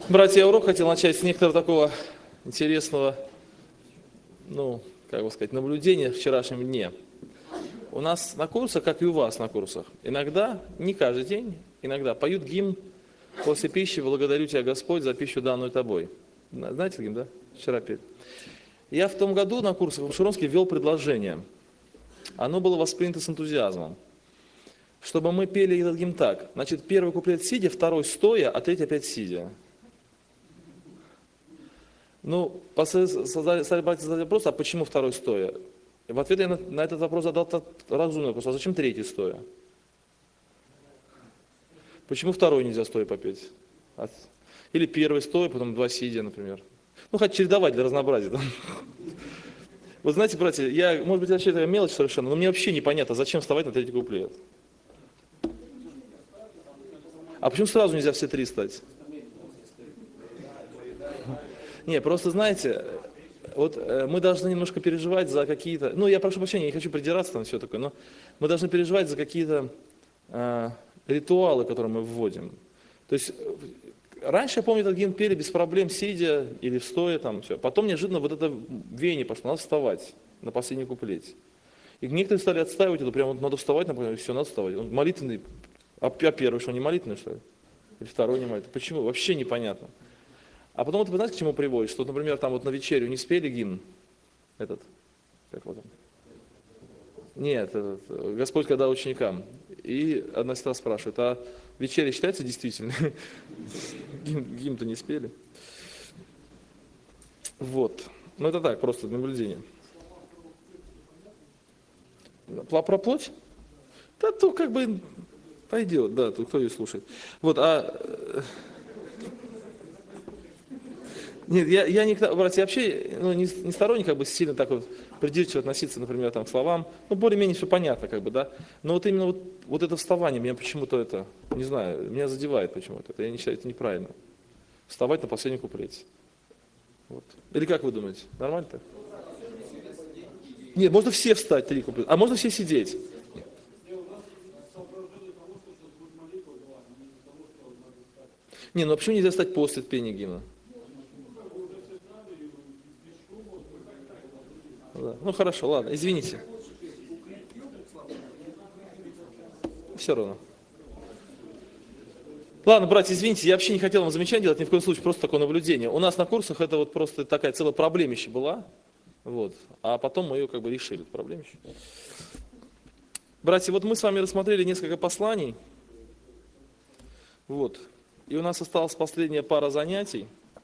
Братья, я урок хотел начать с некоторого такого интересного, наблюдения в вчерашнем дне. У нас на курсах, как и у вас на курсах, иногда, не каждый день, иногда поют гимн после пищи «Благодарю Тебя, Господь, за пищу, данную Тобой». Знаете гимн, да? Вчера пели. Я в том году на курсах в Широнске ввел предложение. Оно было воспринято с энтузиазмом. Чтобы мы пели этот гимн так. Значит, первый куплет сидя, второй стоя, а третий опять сидя. Стали братья задать вопрос, а почему второй стоя? И в ответ я на этот вопрос задал разумный вопрос, а зачем третий стоя? Почему второй нельзя стоя попеть? Или первый стоя, потом два сидя, например. Хоть чередовать для разнообразия. Вот знаете, братья, может быть, вообще это мелочь совершенно, но мне вообще непонятно, зачем вставать на третий куплет. А почему сразу нельзя все три стать? Не, просто знаете, вот мы должны немножко переживать за какие-то, я прошу прощения, не хочу придираться там все такое, но мы должны переживать за какие-то ритуалы, которые мы вводим. То есть раньше, я помню, этот гимн пели без проблем, сидя или стоя там, все. Потом неожиданно вот это веяние пошло, надо вставать на последний куплете. И некоторые стали отстаивать это, прямо надо вставать, например, все, надо вставать. Он молитвенный, а первый что, не молитвенный, что ли? Или второй не молитвенный? Почему? Вообще непонятно. А потом, вы знаете, к чему приводит? Что, например, там вот на вечерю не спели гимн этот, как вот он? Нет, Господь когда ученикам. И одна сестра спрашивает, а вечеря считается действительно? Гимн-то не спели. Вот. Это так, просто наблюдение. Про плоть? Да, то как бы пойдет, да, тут кто ее слушает. Вот, Нет, я не, братья, вообще не сторонник сильно так вот придирчиво относиться, например, там, к словам. Более-менее все понятно, да. Но вот именно вот это вставание, меня почему-то это, не знаю, меня задевает почему-то. Я не считаю, это неправильно. Вставать на последнем куплете. Вот. Или как вы думаете, нормально так? Нет, можно все встать, 3 куплета, а можно все сидеть. А почему нельзя встать после пения гимна? Да. Хорошо, ладно, извините. Все равно. Ладно, братья, извините, я вообще не хотел вам замечания делать, ни в коем случае, просто такое наблюдение. У нас на курсах это вот просто такая целая проблемища была, а потом мы ее решили, эту проблемищу. Братья, мы с вами рассмотрели несколько посланий, и у нас осталась последняя пара занятий.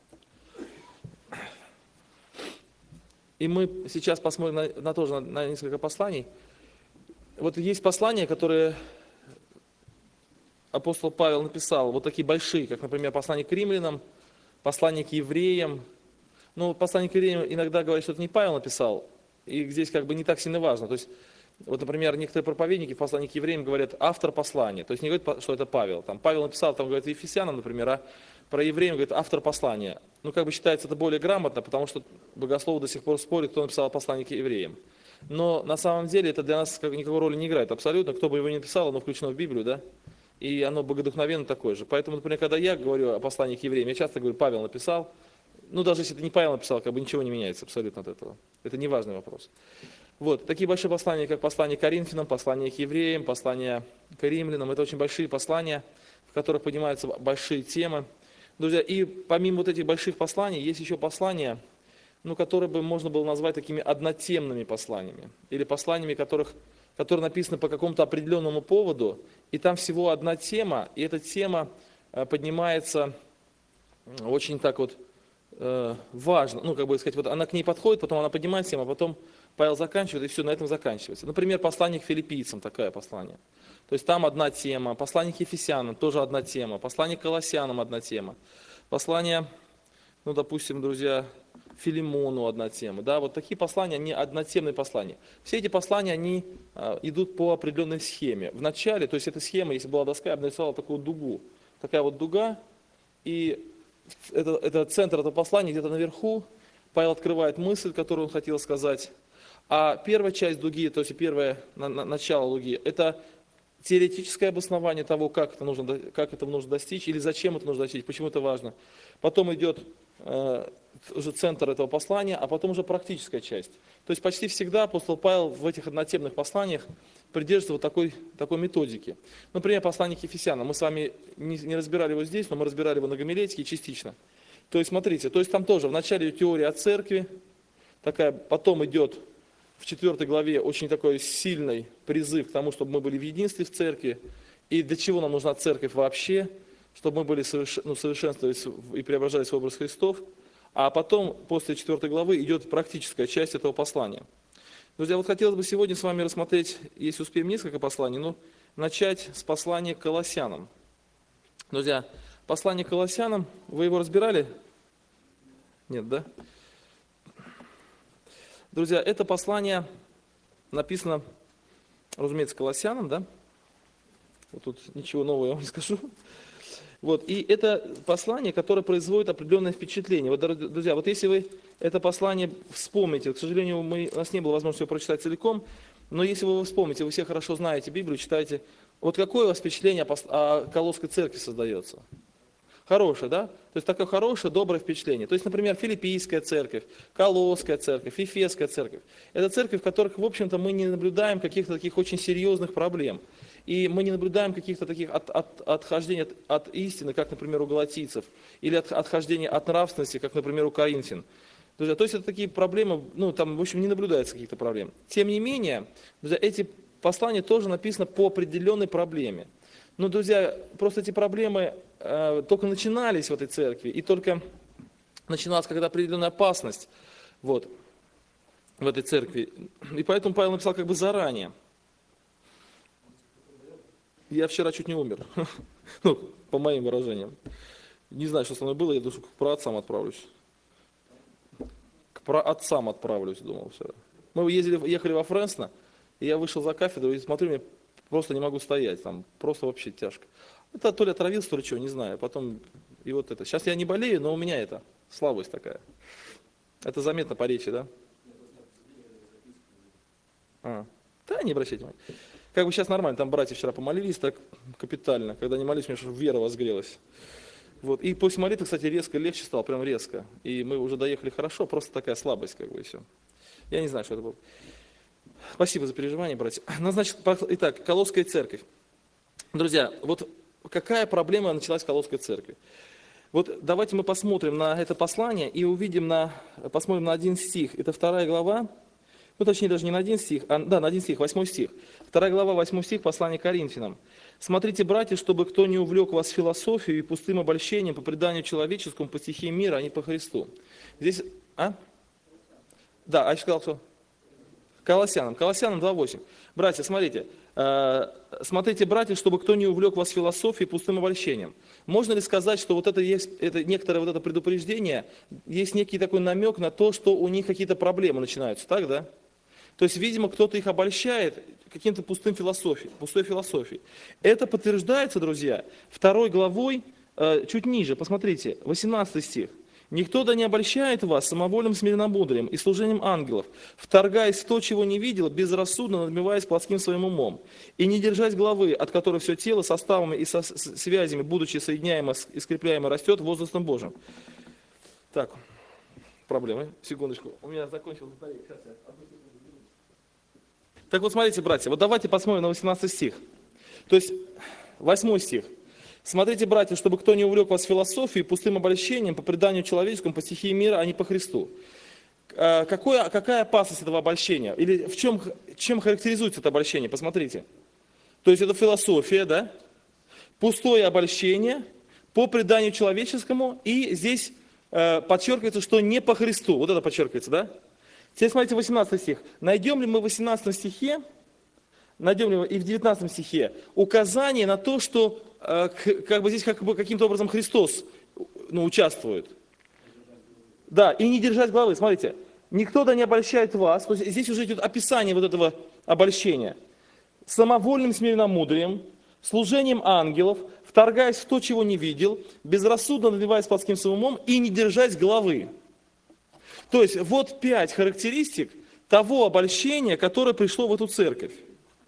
И мы сейчас посмотрим на несколько посланий. Есть послания, которые апостол Павел написал, такие большие, как, например, послание к римлянам, послание к евреям. Послание к евреям иногда говорят, что это не Павел написал, и здесь не так сильно важно. То есть, например, некоторые проповедники в послании к евреям говорят автор послания, то есть не говорят, что это Павел. Павел написал, говорит, Ефесянам, например, а про евреев говорит автор послания. Считается это более грамотно, потому что богословы до сих пор спорят, кто написал послание к евреям. Но на самом деле это для нас никакой роли не играет абсолютно. Кто бы его ни написал, оно включено в Библию, да? И оно богодухновенно такое же. Поэтому, например, когда я говорю о послании к евреям, я часто говорю, Павел написал. Даже если это не Павел написал, ничего не меняется абсолютно от этого. Это не важный вопрос. Такие большие послания, как послание к Коринфянам, послание к евреям, послание к римлянам, это очень большие послания, в которых поднимаются большие темы. Друзья, и помимо этих больших посланий, есть еще послания, которые бы можно было назвать такими однотемными посланиями. Или посланиями, которые написаны по какому-то определенному поводу, и там всего одна тема, и эта тема поднимается очень так важно. Она к ней подходит, потом она поднимает тему, а потом Павел заканчивает, и все, на этом заканчивается. Например, послание к филиппийцам, такое послание. То есть там одна тема, послание к Ефесянам тоже одна тема, послание к Колоссянам одна тема, послание, допустим, друзья, Филимону одна тема. Да, такие послания, они однотемные послания. Все эти послания, они идут по определенной схеме. В начале, то есть эта схема, если была доска, я бы нарисовал такую дугу. Такая дуга, и это центр этого послания, где-то наверху Павел открывает мысль, которую он хотел сказать. А первая часть дуги, то есть первое начало дуги, это теоретическое обоснование того, как это нужно достичь, или зачем это нужно достичь, почему это важно. Потом идет уже центр этого послания, а потом уже практическая часть. То есть почти всегда апостол Павел в этих однотемных посланиях придерживается вот такой методики. Например, послание к Ефесянам. Мы с вами не разбирали его здесь, но мы разбирали его на гомилетике частично. То есть смотрите, там тоже в начале теория о церкви, потом идет в 4 главе очень такой сильный призыв к тому, чтобы мы были в единстве в церкви. И для чего нам нужна церковь вообще? Чтобы мы были совершенствовались и преображались в образ Христов. А потом, после 4 главы, идет практическая часть этого послания. Друзья, вот хотелось бы сегодня с вами рассмотреть, если успеем, несколько посланий, но начать с послания к Колоссянам. Друзья, послание к Колоссянам, вы его разбирали? Нет, да? Друзья, это послание написано, разумеется, Колоссянам, да? Вот тут ничего нового я вам не скажу. Вот, и это послание, которое производит определенное впечатление. Вот, друзья, вот если вы это послание вспомните, к сожалению, у нас не было возможности его прочитать целиком, но если вы его вспомните, вы все хорошо знаете Библию, читаете, вот какое у вас впечатление о Колосской церкви создается? Хорошее, да? То есть такое хорошее, доброе впечатление. То есть, например, Филиппийская церковь, Колосская церковь, Ефесская церковь. Это церковь, в которых, в общем-то, мы не наблюдаем каких-то таких очень серьезных проблем. И мы не наблюдаем каких-то таких отхождений от истины, как, например, у галатийцев, или отхождения от нравственности, как, например, у коринфян. Друзья, то есть это такие проблемы, там, в общем, не наблюдается каких-то проблем. Тем не менее, друзья, эти послания тоже написаны по определенной проблеме. Но, друзья, просто эти проблемы только начинались в этой церкви, и только начиналась какая-то определенная опасность в этой церкви. И поэтому Павел написал как бы заранее. Я вчера чуть не умер, по моим выражениям. Не знаю, что со мной было, я думаю, что к праотцам отправлюсь. К праотцам отправлюсь, думал вчера. Мы ехали во Фресно, и я вышел за кафедру и смотрю, мне просто не могу стоять, там просто вообще тяжко. Это то ли отравился, то ли чего, не знаю. Потом и вот это. Сейчас я не болею, но у меня это слабость такая. Это заметно по речи, да? Да, не обращайте внимания. Как бы сейчас нормально, там братья вчера помолились так капитально. Когда не молились, у меня вера возгрелась. Вот. И после молитвы, кстати, резко легче стало, прям резко. И мы уже доехали хорошо, просто такая слабость, как бы, и все. Я не знаю, что это было. Спасибо за переживания, братья. Итак, Колосская церковь. Друзья, вот какая проблема началась в Колосской церкви? Вот давайте мы посмотрим на это послание и посмотрим на один стих. Это 2 глава, точнее даже не на один стих, на один стих, 8 стих. 2 глава, 8 стих, послание к Коринфянам. «Смотрите, братья, чтобы кто не увлек вас философией и пустым обольщением по преданию человеческому, по стихии мира, а не по Христу». Здесь, Да, я сказал, что? Колоссянам 2:8. Братья, смотрите, братья, чтобы кто не увлек вас философией и пустым обольщением. Можно ли сказать, что вот это некоторое это предупреждение, есть некий такой намек на то, что у них какие-то проблемы начинаются, так, да? То есть, видимо, кто-то их обольщает каким-то пустой философией. Это подтверждается, друзья, 2 главой, чуть ниже, посмотрите, 18 стих. «Никто да не обольщает вас самовольным смиренномудрием и служением ангелов, вторгаясь в то, чего не видел, безрассудно надмеваясь плотским своим умом, и не держась главы, от которой все тело составами и связями, будучи соединяемо и скрепляемо, растет возрастом Божьим». Так, проблемы, секундочку, у меня закончилась батарейка. Так вот, смотрите, братья, вот давайте посмотрим на 18 стих. То есть, 8 стих. «Смотрите, братья, чтобы кто не увлек вас философией, пустым обольщением, по преданию человеческому, по стихии мира, а не по Христу». Какая опасность этого обольщения? Или чем характеризуется это обольщение? Посмотрите. То есть, это философия, да? Пустое обольщение по преданию человеческому, и здесь подчеркивается, что не по Христу. Вот это подчеркивается, да? Теперь смотрите, 18 стих. Найдем ли мы в 18 стихе, и в 19 стихе указание на то, что здесь каким-то образом Христос участвует. Да, и не держать главы. Смотрите, никто да не обольщает вас. То есть здесь уже идет описание вот этого обольщения. Самовольным смиренномудрием, служением ангелов, вторгаясь в то, чего не видел, безрассудно надеваясь плотским своим умом и не держать главы. То есть вот 5 характеристик того обольщения, которое пришло в эту церковь.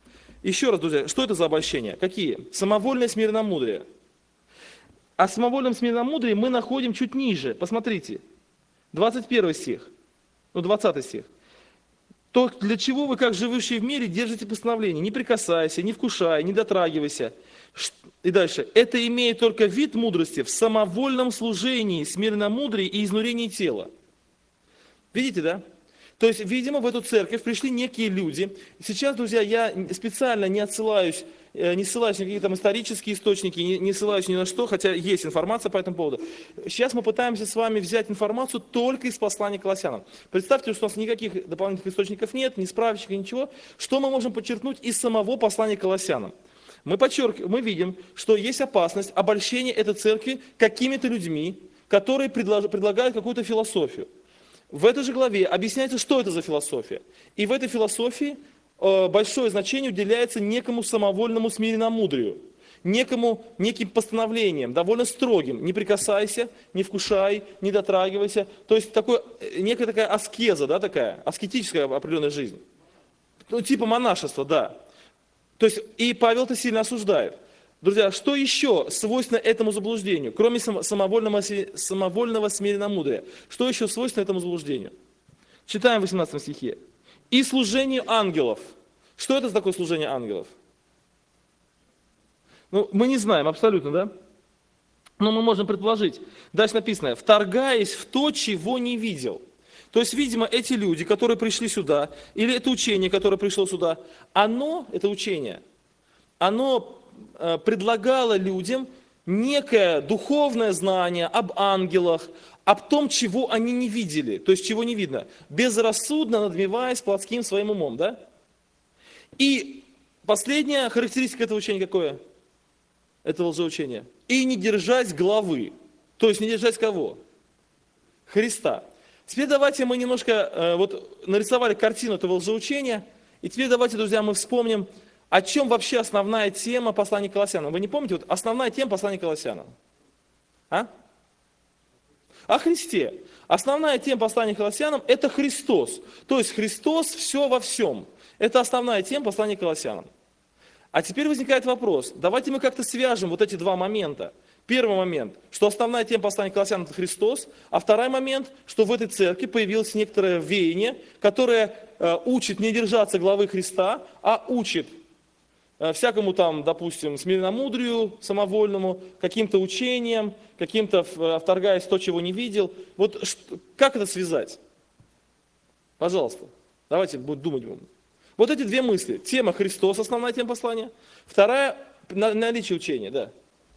Еще раз, друзья, что это за обольщения? Какие? Самовольное смиренномудрие. А самовольном смиренномудрии мы находим чуть ниже. Посмотрите, 21 стих, 20 стих. То, для чего вы, как живущие в мире, держите постановление? Не прикасайся, не вкушай, не дотрагивайся. И дальше. Это имеет только вид мудрости в самовольном служении, смиренномудрии и изнурении тела. Видите, да? То есть, видимо, в эту церковь пришли некие люди. Сейчас, друзья, я специально не ссылаюсь на какие-то там исторические источники, не ссылаюсь ни на что, хотя есть информация по этому поводу. Сейчас мы пытаемся с вами взять информацию только из послания к Колоссянам. Представьте, что у нас никаких дополнительных источников нет, ни справочек, ничего. Что мы можем подчеркнуть из самого послания к Колоссянам? Мы видим, что есть опасность обольщения этой церкви какими-то людьми, которые предлагают какую-то философию. В этой же главе объясняется, что это за философия. И в этой философии большое значение уделяется некому самовольному смиренномудрию, неким постановлениям, довольно строгим. Не прикасайся, не вкушай, не дотрагивайся. То есть некая такая аскеза, да, такая, аскетическая определенная жизнь. Ну, типа монашества, да. То есть и Павел это сильно осуждает. Друзья, что еще свойственно этому заблуждению, кроме самовольного смиренномудрия? Что еще свойственно этому заблуждению? Читаем в 18 стихе. «И служение ангелов». Что это за такое служение ангелов? Ну, мы не знаем абсолютно, да? Но мы можем предположить. Дальше написано, «вторгаясь в то, чего не видел». То есть, видимо, эти люди, которые пришли сюда, или это учение, которое пришло сюда, это учение, оно предлагало людям некое духовное знание об ангелах, об том, чего они не видели, то есть чего не видно, безрассудно надмеваясь плотским своим умом, да? И последняя характеристика этого учения какое? Этого лжеучения. И не держать главы, то есть не держать кого? Христа. Теперь давайте мы немножко нарисовали картину этого лжеучения, и теперь давайте, друзья, мы вспомним, о чем вообще основная тема послания к Колоссянам. Вы не помните, основная тема послания к Колоссянам? О Христе. Основная тема послания к Колоссянам – это Христос. То есть Христос все во всем. Это основная тема послания к Колоссянам. А теперь возникает вопрос, давайте мы как-то свяжем вот эти два момента. Первый момент, что основная тема послания к Колоссянам – это Христос, а второй момент, что в этой церкви появилось некоторое веяние, которое учит не держаться главы Христа, а учит всякому там, допустим, смиренномудрию самовольному, каким-то учениям, каким-то вторгаясь в то, чего не видел. Вот как это связать? Пожалуйста, давайте будем думать. Вот эти две мысли. Тема Христос, основная тема послания. Вторая – наличие учения, да.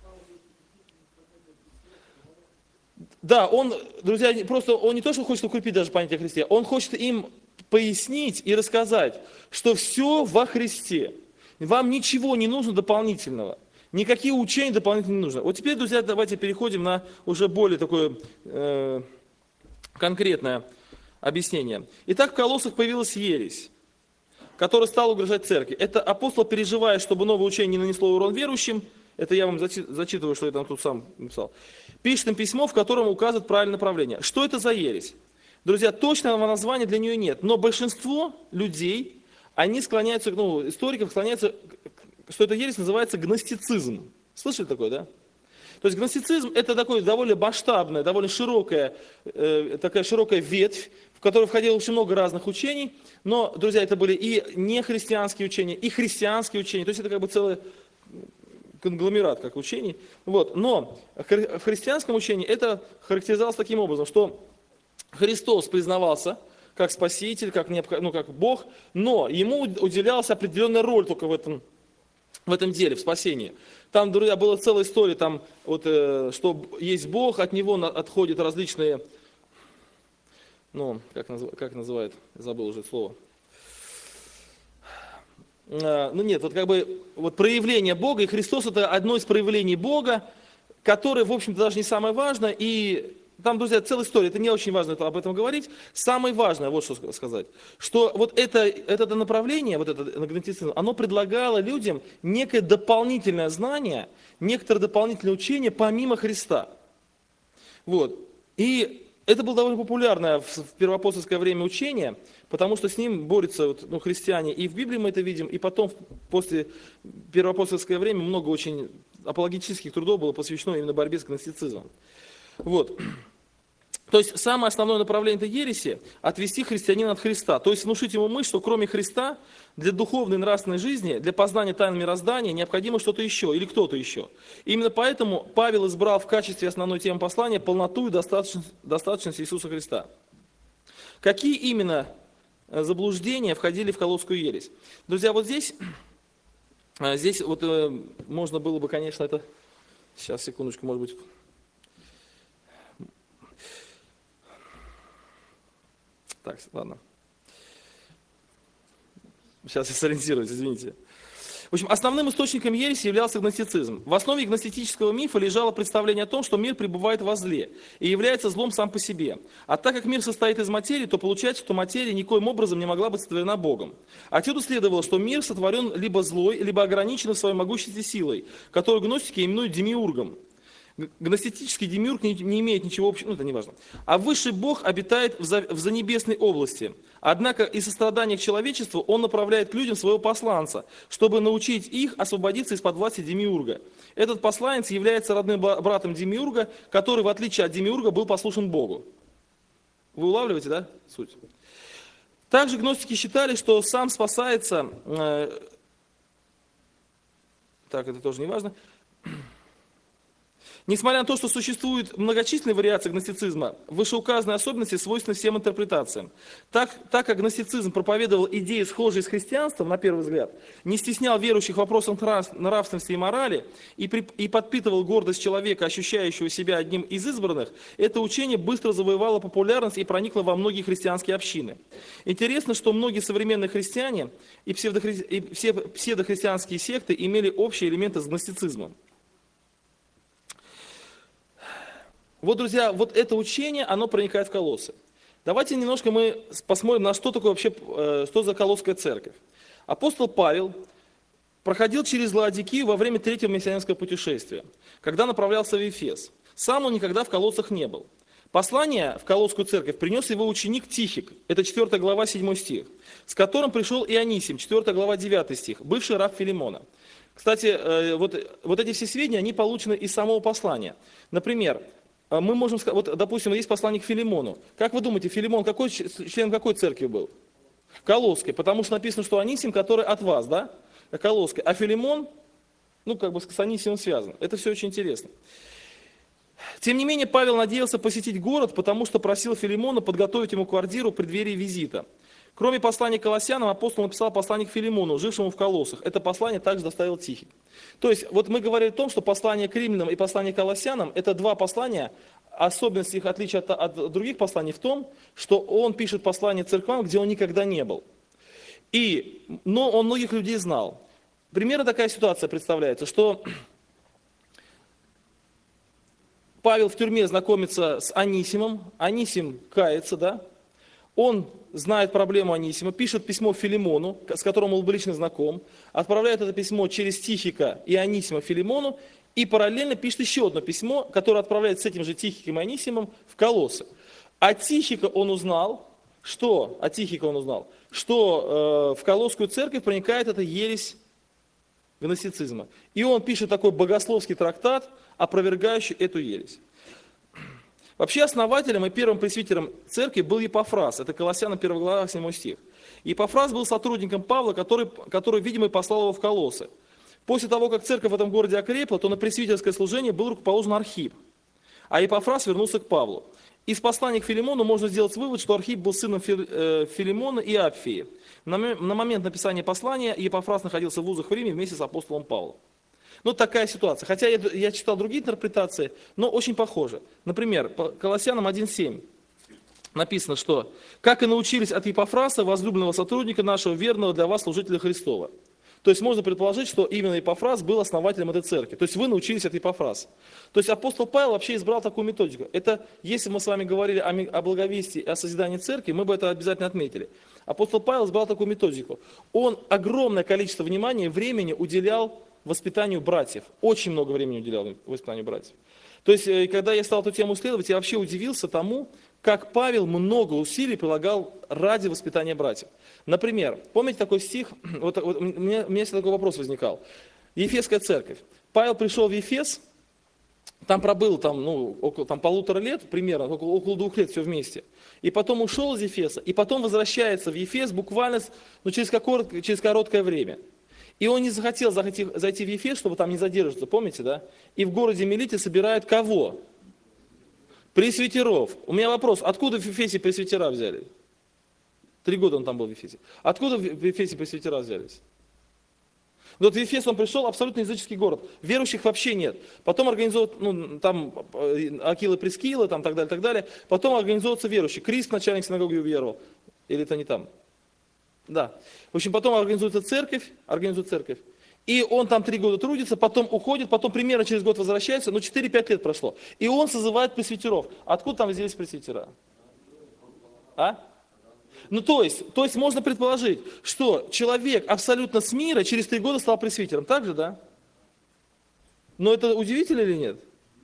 Да, друзья, просто он не то, что хочет укрепить даже понятие о Христе, он хочет им пояснить и рассказать, что все во Христе. Вам ничего не нужно дополнительного. Никакие учения дополнительно не нужны. Вот теперь, друзья, давайте переходим на уже более такое конкретное объяснение. Итак, в Колоссах появилась ересь, которая стала угрожать церкви. Это апостол, переживая, чтобы новое учение не нанесло урон верующим, это я вам зачитываю, что я там тут сам написал, пишет им письмо, в котором указывает правильное направление. Что это за ересь? Друзья, точного названия для нее нет, но большинство людей, они склоняются, историков склоняются, что эта ересь называется гностицизм. Слышали такое, да? То есть гностицизм – это такое довольно масштабное, довольно широкая ветвь, в которую входило очень много разных учений. Но, друзья, это были и нехристианские учения, и христианские учения. То есть это как бы целый конгломерат как учений. Вот. Но в христианском учении это характеризовалось таким образом, что Христос признавался как Спаситель, как Бог, но ему уделялась определенная роль только в этом деле, в спасении. Там, друзья, была целая история, что есть Бог, от него отходят различные, как называют, забыл уже это слово. Проявление Бога, и Христос это одно из проявлений Бога, которое, в общем-то, даже не самое важное, и там, друзья, целая история, это не очень важно об этом говорить. Самое важное, вот что сказать, что вот это направление, это гностицизм, оно предлагало людям некое дополнительное знание, некоторое дополнительное учение помимо Христа. Вот. И Это было довольно популярное в первоапостольское время учение, потому что с ним борются христиане. И в Библии мы это видим, и потом, после первоапостольское время, много очень апологетических трудов было посвящено именно борьбе с гностицизмом. Вот. То есть самое основное направление этой ереси – отвести христианина от Христа. То есть внушить ему мысль, что кроме Христа для духовной и нравственной жизни, для познания тайн мироздания необходимо что-то еще или кто-то еще. Именно поэтому Павел избрал в качестве основной темы послания полноту и достаточность Иисуса Христа. Какие именно заблуждения входили в колосскую ересь? Друзья, вот здесь вот можно было бы, конечно, это... Сейчас, секундочку, может быть... Так, ладно. Сейчас я сориентируюсь, извините. В общем, основным источником ереси являлся гностицизм. В основе гностического мифа лежало представление о том, что мир пребывает во зле и является злом сам по себе. А так как мир состоит из материи, то получается, что материя никоим образом не могла быть сотворена Богом. Отсюда следовало, что мир сотворен либо злой, либо ограничен в своей могуществе силой, которую гностики именуют демиургом. Гностический демиург не имеет ничего общего, это не важно. А высший Бог обитает в занебесной области. Однако из сострадания к человечеству он направляет к людям своего посланца, чтобы научить их освободиться из-под власти демиурга. Этот посланец является родным братом демиурга, который, в отличие от демиурга, был послушен Богу. Вы улавливаете, да, суть? Также гностики считали, что сам спасается... Так, это тоже не важно. Несмотря на то, что существуют многочисленные вариации гностицизма, вышеуказанные особенности свойственны всем интерпретациям. Так как гностицизм проповедовал идеи, схожие с христианством, на первый взгляд, не стеснял верующих в вопросах нравственности и морали и подпитывал гордость человека, ощущающего себя одним из избранных, это учение быстро завоевало популярность и проникло во многие христианские общины. Интересно, что многие современные христиане и все псевдохристианские секты имели общие элементы с гностицизмом. Вот, друзья, вот это учение, оно проникает в Колоссы. Давайте немножко мы посмотрим, на что такое вообще, что за Колосская церковь. Апостол Павел проходил через Лаодикию во время третьего миссионерского путешествия, когда направлялся в Ефес. Сам он никогда в Колоссах не был. Послание в Колосскую церковь принес его ученик Тихик, это 4 глава, 7 стих, с которым пришел Ионисим, 4 глава, 9 стих, бывший раб Филимона. Кстати, вот эти все сведения, они получены из самого послания. Например, мы можем сказать, вот, допустим, есть послание к Филимону. Как вы думаете, Филимон член какой церкви был? Колосской, потому что написано, что Анисим, который от вас, да? Колосской. А Филимон, с Анисимом связан. Это все очень интересно. Тем не менее, Павел надеялся посетить город, потому что просил Филимона подготовить ему квартиру в преддверии визита. Кроме послания к Колоссянам, апостол написал послание к Филимону, жившему в Колоссах. Это послание также доставил Тихик. То есть, вот мы говорили о том, что послание к римлянам и послание к Колоссянам, это два послания, особенность их отличия от других посланий в том, что он пишет послание церквам, где он никогда не был. Но он многих людей знал. Примерно такая ситуация представляется, что Павел в тюрьме знакомится с Анисимом, Анисим кается, да? Он знает проблему Анисима, пишет письмо Филимону, с которым он был лично знаком, отправляет это письмо через Тихика и Анисима Филимону, и параллельно пишет еще одно письмо, которое отправляет с этим же Тихиком и Анисимом в Колоссы. От Тихика он узнал, что в Колосскую церковь проникает эта ересь гностицизма. И он пишет такой богословский трактат, опровергающий эту ересь. Вообще основателем и первым пресвитером церкви был Епафрас, это Колоссянам 1 глава 7 стих. Епафрас был сотрудником Павла, который, видимо, и послал его в Колоссы. После того, как церковь в этом городе окрепла, то на пресвитерское служение был рукоположен Архип, а Епафрас вернулся к Павлу. Из послания к Филимону можно сделать вывод, что Архип был сыном Филимона и Апфии. На момент написания послания Епафрас находился в вузах в Риме вместе с апостолом Павлом. Такая ситуация. Хотя я читал другие интерпретации, но очень похоже. Например, по Колоссянам 1:7 написано, что «как и научились от Епафраса, возлюбленного сотрудника нашего, верного для вас служителя Христова». То есть можно предположить, что именно Епафрас был основателем этой церкви. То есть вы научились от Епафраса. То есть апостол Павел вообще избрал такую методику. Это, если мы с вами говорили о благовестии и о созидании церкви, мы бы это обязательно отметили. Апостол Павел избрал такую методику. Он огромное количество внимания и времени уделял воспитанию братьев. Очень много времени уделял воспитанию братьев. То есть, когда я стал эту тему исследовать, я вообще удивился тому, как Павел много усилий прилагал ради воспитания братьев. Например, помните такой стих, вот у меня всегда такой вопрос возникал. Ефесская церковь. Павел пришел в Ефес, там пробыл около 1,5 лет, примерно, около 2 лет все вместе. И потом ушел из Ефеса, и потом возвращается в Ефес буквально через короткое время. И он не захотел зайти в Ефес, чтобы там не задерживаться, помните, да? И в городе Милите собирают кого? Пресвитеров. У меня вопрос, откуда в Ефесе пресвитера взяли? 3 года он там был в Ефесе. Откуда в Ефесе пресвитера взялись? Вот в Ефес он пришел, абсолютно языческий город. Верующих вообще нет. Потом организовывают, там Акила Прескила, там так далее. Потом организовываются верующие. Крисп, начальник синагоги, уверовал. Или это не там? Да. В общем, потом организуется церковь. И он там 3 года трудится, потом уходит, потом примерно через год возвращается, 4-5 лет прошло. И он созывает пресвитеров. Откуда там взялись пресвитера? То есть можно предположить, что человек абсолютно с мира через 3 года стал пресвитером. Так же, да? Но это удивительно или нет?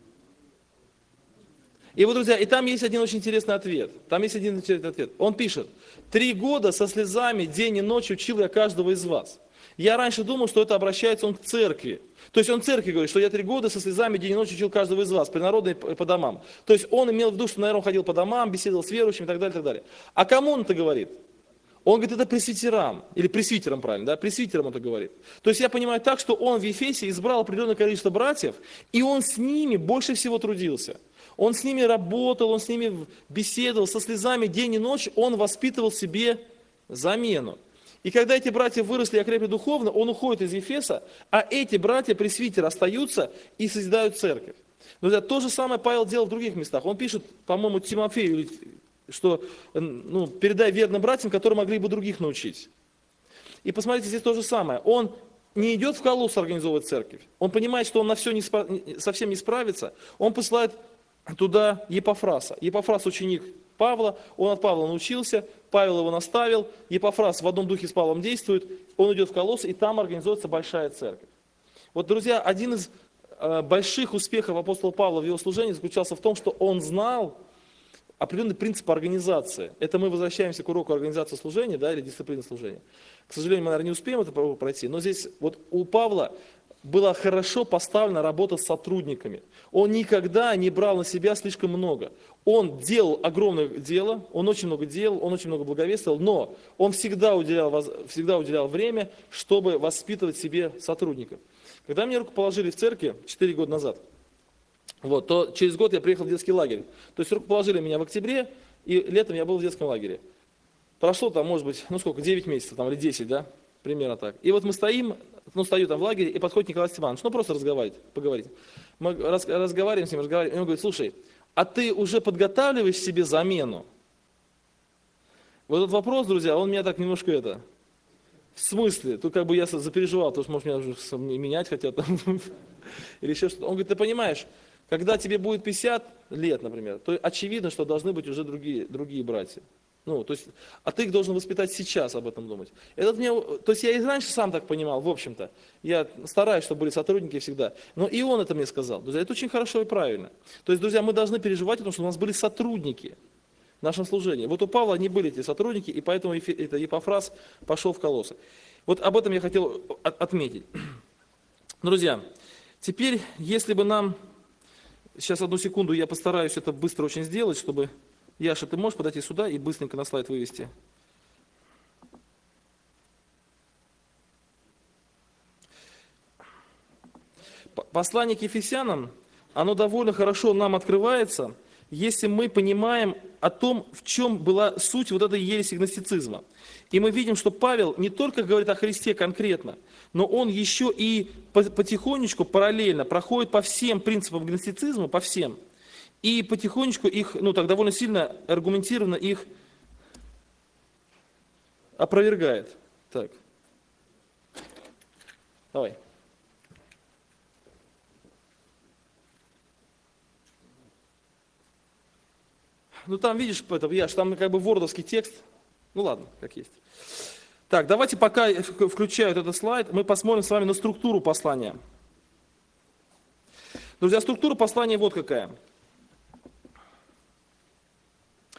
И вот, друзья, и там есть один очень интересный ответ. Он пишет: 3 года со слезами день и ночь учил я каждого из вас. Я раньше думал, что это обращается он к церкви. То есть он церкви говорит, что я 3 года со слезами день и ночь учил каждого из вас, принародно и по домам. То есть он имел в виду, что, наверное, он ходил по домам, беседовал с верующими и так далее, и так далее. А кому он это говорит? Он говорит, это пресвитерам, или пресвитерам, правильно, да, пресвитерам это говорит. То есть я понимаю так, что он в Ефесе избрал определенное количество братьев, и он с ними больше всего трудился. Он с ними работал, он с ними беседовал, со слезами день и ночь он воспитывал себе замену. И когда эти братья выросли и окрепли духовно, он уходит из Ефеса, а эти братья-пресвитеры остаются и созидают церковь. Но то же самое Павел делал в других местах. Он пишет, по-моему, Тимофею, что передай верным братьям, которые могли бы других научить. И посмотрите, здесь то же самое. Он не идет в Колосс организовывать церковь. Он понимает, что он на все совсем не справится. Он посылает туда Епафраса. Епафрас ученик Павла, он от Павла научился, Павел его наставил, Епафрас в одном духе с Павлом действует, он идет в Колосс, и там организуется большая церковь. Вот, друзья, один из больших успехов апостола Павла в его служении заключался в том, что он знал определенный принцип организации. Это мы возвращаемся к уроку организации служения, да, или дисциплины служения. К сожалению, мы, наверное, не успеем это пройти, но здесь вот у Павла была хорошо поставлена работа с сотрудниками. Он никогда не брал на себя слишком много. Он делал огромное дело, он очень много делал, он очень много благовествовал, но он всегда уделял время, чтобы воспитывать себе сотрудников. Когда мне руку положили в церкви 4 года назад, то через год я приехал в детский лагерь. То есть руку положили меня в октябре, и летом я был в детском лагере. Прошло там, может быть, 9 месяцев или 10, да? Примерно так. И вот мы стою там в лагере, и подходит Николай Степанович, просто поговорить. Мы разговариваем с ним, и он говорит, слушай, а ты уже подготавливаешь себе замену? Вот этот вопрос, друзья, он меня так немножко в смысле? Тут я запереживал, потому что, может, меня уже менять хотят, или еще что-то. Он говорит, ты понимаешь, когда тебе будет 50 лет, например, то очевидно, что должны быть уже другие братья. А ты их должен воспитать сейчас, об этом думать. То есть я и раньше сам так понимал, в общем-то. Я стараюсь, чтобы были сотрудники всегда. Но и он это мне сказал. Друзья, это очень хорошо и правильно. То есть, друзья, мы должны переживать о том, что у нас были сотрудники в нашем служении. Вот у Павла не были эти сотрудники, и поэтому Епафрас пошел в Колоссы. Вот об этом я хотел отметить. Друзья, теперь, если бы нам... Сейчас, 1 секунду, я постараюсь это быстро очень сделать, чтобы... Яша, ты можешь подойти сюда и быстренько на слайд вывести? Послание к Ефесянам, оно довольно хорошо нам открывается, если мы понимаем о том, в чем была суть вот этой ереси гностицизма. И мы видим, что Павел не только говорит о Христе конкретно, но он еще и потихонечку, параллельно проходит по всем принципам гностицизма, по всем, и потихонечку их, так довольно сильно аргументированно их опровергает. Так. Давай. Там, видишь, Яш, там вордовский текст. Ладно, как есть. Так, давайте пока включаю этот слайд, мы посмотрим с вами на структуру послания. Друзья, структура послания вот какая.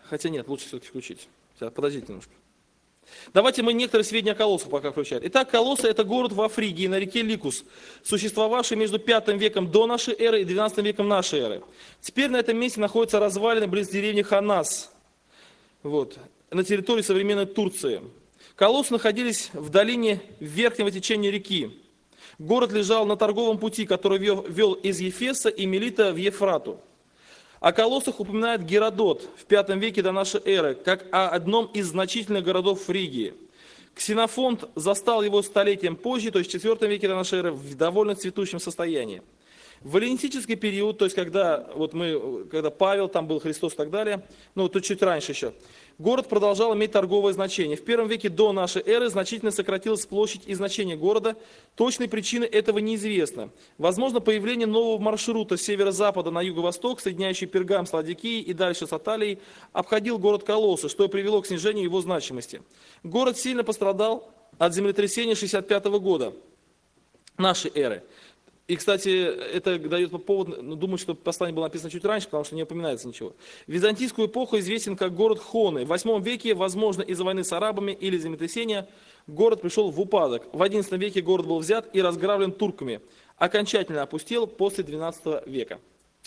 Хотя нет, лучше все-таки включить. Сейчас, подождите немножко. Давайте мы некоторые сведения о Колоссах пока включаем. Итак, Колоссы – это город во Фригии на реке Ликус, существовавший между 5 веком до нашей эры и 12 веком нашей эры. Теперь на этом месте находятся развалины близ деревни Ханас, вот, на территории современной Турции. Колоссы находились в долине верхнего течения реки. Город лежал на торговом пути, который вел из Ефеса и Мелита в Ефрату. О Колоссах упоминает Геродот в V веке до нашей эры, как о одном из значительных городов Фригии. Ксенофонт застал его столетием позже, то есть в IV веке до нашей эры, в довольно цветущем состоянии. В эллинистический период, то есть когда Павел, там был Христос и так далее, ну тут чуть раньше еще, город продолжал иметь торговое значение. В I веке до нашей эры значительно сократилась площадь и значение города. Точной причины этого неизвестно. Возможно, появление нового маршрута с северо-запада на юго-восток, соединяющий Пергам с Ладикией и дальше с Аталией, обходил город Колоссы, что и привело к снижению его значимости. Город сильно пострадал от землетрясения 65 года нашей эры. И, кстати, это дает повод думать, что послание было написано чуть раньше, потому что не упоминается ничего. В византийскую эпоху известен как город Хоны. В 8 веке, возможно, из-за войны с арабами или землетрясения, город пришел в упадок. В 11 веке город был взят и разграблен турками. Окончательно опустел после 12 века.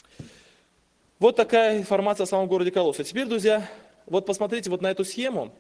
Вот такая информация о самом городе Колоссе. Теперь, друзья, вот посмотрите вот на эту схему.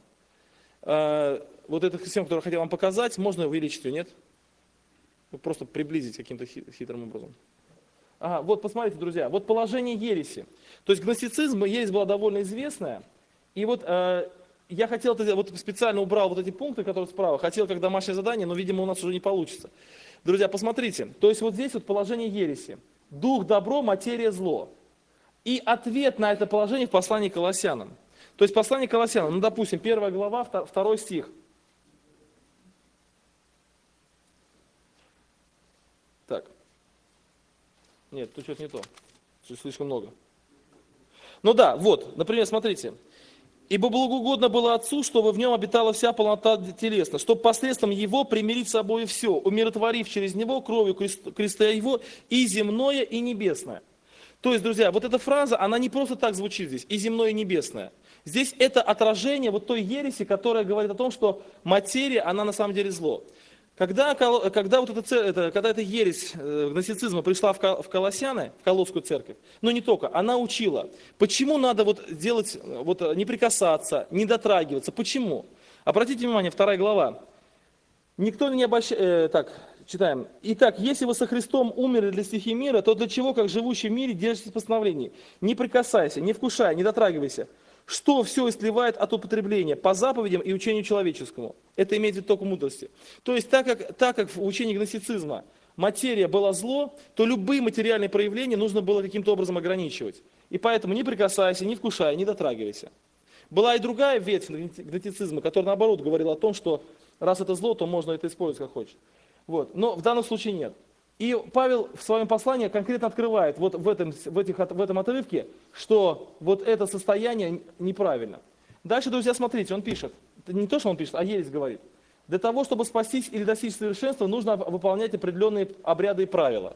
Вот эту схему, которую я хотел вам показать, можно увеличить ее, нет? Просто приблизить каким-то хитрым образом. Ага, вот посмотрите, друзья, вот положение ереси. То есть гностицизм, ересь была довольно известная. И вот я хотел, вот специально убрал вот эти пункты, которые справа, хотел как домашнее задание, но, видимо, у нас уже не получится. Друзья, посмотрите, то есть вот здесь вот положение ереси. Дух добро, материя зло. И ответ на это положение в послании к Колоссянам. То есть послание к Колоссянам, ну, допустим, 1 глава, 2 стих. Так. Нет, тут что-то не то. Тут слишком много. Ну да, вот, например, смотрите. «Ибо благоугодно было Отцу, чтобы в нем обитала вся полнота телесна, чтобы посредством Его примирить с собой все, умиротворив через Него кровью креста Его и земное, и небесное». То есть, друзья, вот эта фраза, она не просто так звучит здесь, и земное, и небесное. Здесь это отражение вот той ереси, которая говорит о том, что материя, она на самом деле зло. Когда эта ересь гностицизма пришла в Колоссяны, в Колосскую церковь, но не только, она учила, почему надо не прикасаться, не дотрагиваться, почему? Обратите внимание, 2 глава. Никто не обольщает, читаем. «Итак, если вы со Христом умерли для стихии мира, то для чего, как живущий в мире, держитесь постановлений? Не прикасайся, не вкушай, не дотрагивайся. Что все истлевает от употребления по заповедям и учению человеческому». Это имеет в виду только мудрости. То есть, так как в учении гностицизма материя была зло, то любые материальные проявления нужно было каким-то образом ограничивать. И поэтому не прикасайся, не вкушай, не дотрагивайся. Была и другая ветвь гностицизма, которая наоборот говорила о том, что раз это зло, то можно это использовать как хочешь. Вот. Но в данном случае нет. И Павел в своем послании конкретно открывает вот в этом отрывке, что вот это состояние неправильно. Дальше, друзья, смотрите, он пишет. Это не то, что он пишет, а ересь говорит. Для того, чтобы спастись или достичь совершенства, нужно выполнять определенные обряды и правила.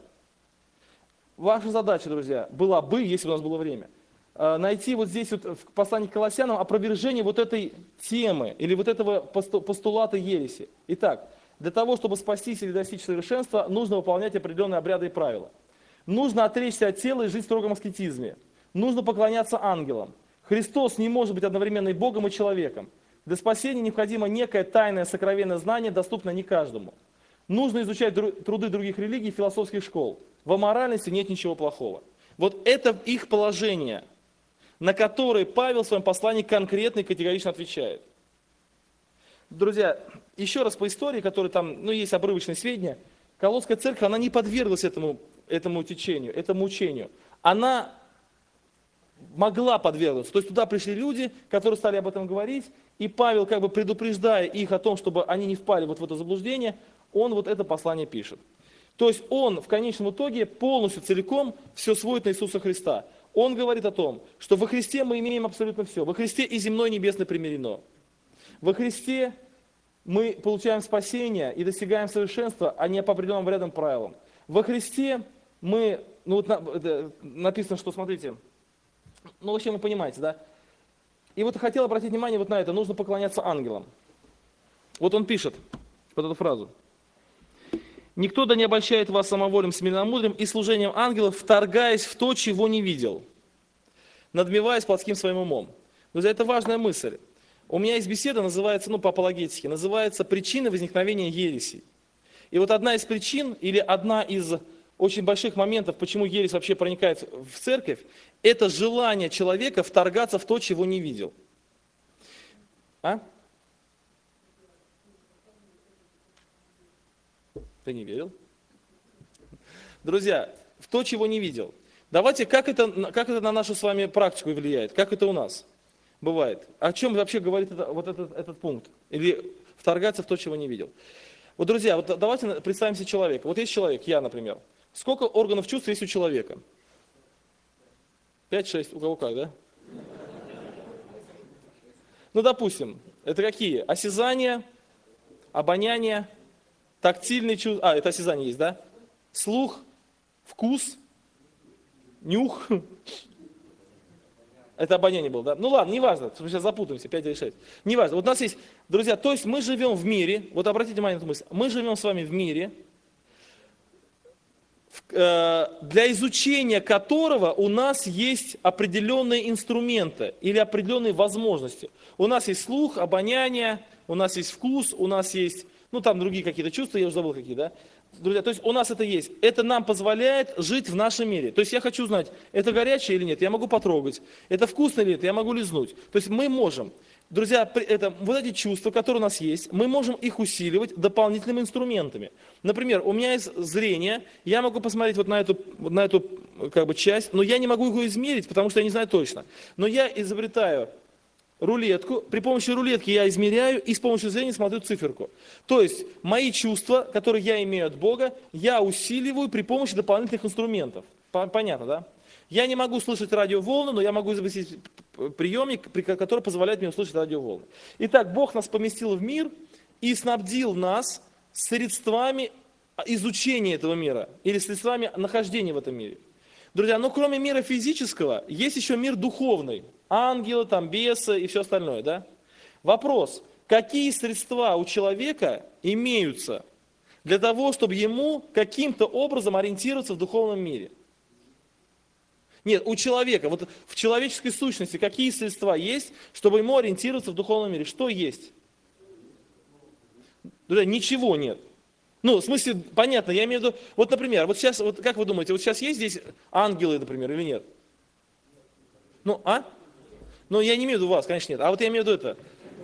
Ваша задача, друзья, была бы, если бы у нас было время, найти вот здесь вот в послании к Колоссянам опровержение вот этой темы или вот этого постулата ереси. Итак, для того, чтобы спастись или достичь совершенства, нужно выполнять определенные обряды и правила. Нужно отречься от тела и жить в строгом аскетизме. Нужно поклоняться ангелам. Христос не может быть одновременно и Богом, и человеком. Для спасения необходимо некое тайное сокровенное знание, доступное не каждому. Нужно изучать труды других религий и философских школ. В аморальности нет ничего плохого. Вот это их положение, на которое Павел в своем послании конкретно и категорично отвечает. Друзья, еще раз по истории, которая там, есть обрывочные сведения, Колосская церковь, она не подверглась этому течению, этому учению. Она могла подвергнуться. То есть туда пришли люди, которые стали об этом говорить, и Павел, как бы предупреждая их о том, чтобы они не впали вот в это заблуждение, он вот это послание пишет. То есть он в конечном итоге полностью, целиком все сводит на Иисуса Христа. Он говорит о том, что во Христе мы имеем абсолютно все. Во Христе и земное, и небесное примирено. Во Христе мы получаем спасение и достигаем совершенства, а не по определенным рядом правилам. Во Христе мы, написано, что, смотрите, в общем, вы понимаете, да? И вот хотел обратить внимание вот на это, нужно поклоняться ангелам. Вот он пишет вот эту фразу. «Никто да не обольщает вас самовольным смиренномудрым и служением ангелов, вторгаясь в то, чего не видел, надмеваясь плотским своим умом». Друзья, это важная мысль. У меня есть беседа, называется, по апологетике, называется «Причины возникновения ересей». И вот одна из причин, или одна из очень больших моментов, почему ересь вообще проникает в церковь, это желание человека вторгаться в то, чего не видел. А? Ты не верил? Друзья, в то, чего не видел. Давайте, как это на нашу с вами практику влияет? Как это у нас бывает? О чем вообще говорит этот пункт? Или вторгаться в то, чего не видел? Вот, друзья, вот давайте представим себе человека. Вот есть человек, я, например. Сколько органов чувств есть у человека? 5-6, у кого как, да? Ну, допустим, это какие? Осязание, обоняние, тактильные чувства. Это осязание есть, да? Слух, вкус, нюх. Это обоняние было, да? Ну ладно, неважно, сейчас запутаемся, 5 или 6. Неважно. Вот у нас есть, друзья, то есть мы живем в мире, вот обратите внимание на эту мысль, мы живем с вами в мире, для изучения которого у нас есть определенные инструменты или определенные возможности. У нас есть слух, обоняние, у нас есть вкус, у нас есть, там другие какие-то чувства, я уже забыл какие, да? Друзья, то есть у нас это есть. Это нам позволяет жить в нашем мире. То есть я хочу знать, это горячее или нет, я могу потрогать. Это вкусно или нет, я могу лизнуть. То есть мы можем, друзья, вот эти чувства, которые у нас есть, мы можем их усиливать дополнительными инструментами. Например, у меня есть зрение, я могу посмотреть вот на эту часть, но я не могу его измерить, потому что я не знаю точно. Но я изобретаю рулетку, при помощи рулетки я измеряю и с помощью зрения смотрю циферку. То есть мои чувства, которые я имею от Бога, я усиливаю при помощи дополнительных инструментов. Понятно, да? Я не могу слышать радиоволны, но я могу изобрести приемник, который позволяет мне услышать радиоволны. Итак, Бог нас поместил в мир и снабдил нас средствами изучения этого мира или средствами нахождения в этом мире. Друзья, но кроме мира физического, есть еще мир духовный. Ангелы, бесы и все остальное, да? Вопрос, какие средства у человека имеются для того, чтобы ему каким-то образом ориентироваться в духовном мире? Нет, у человека, вот в человеческой сущности, какие средства есть, чтобы ему ориентироваться в духовном мире? Что есть? Друзья, ничего нет. В смысле, понятно, я имею в виду, вот, например, вот сейчас, вот как вы думаете, вот сейчас есть здесь ангелы, например, или нет? Я не имею в виду вас, конечно, нет. А вот я имею в виду это.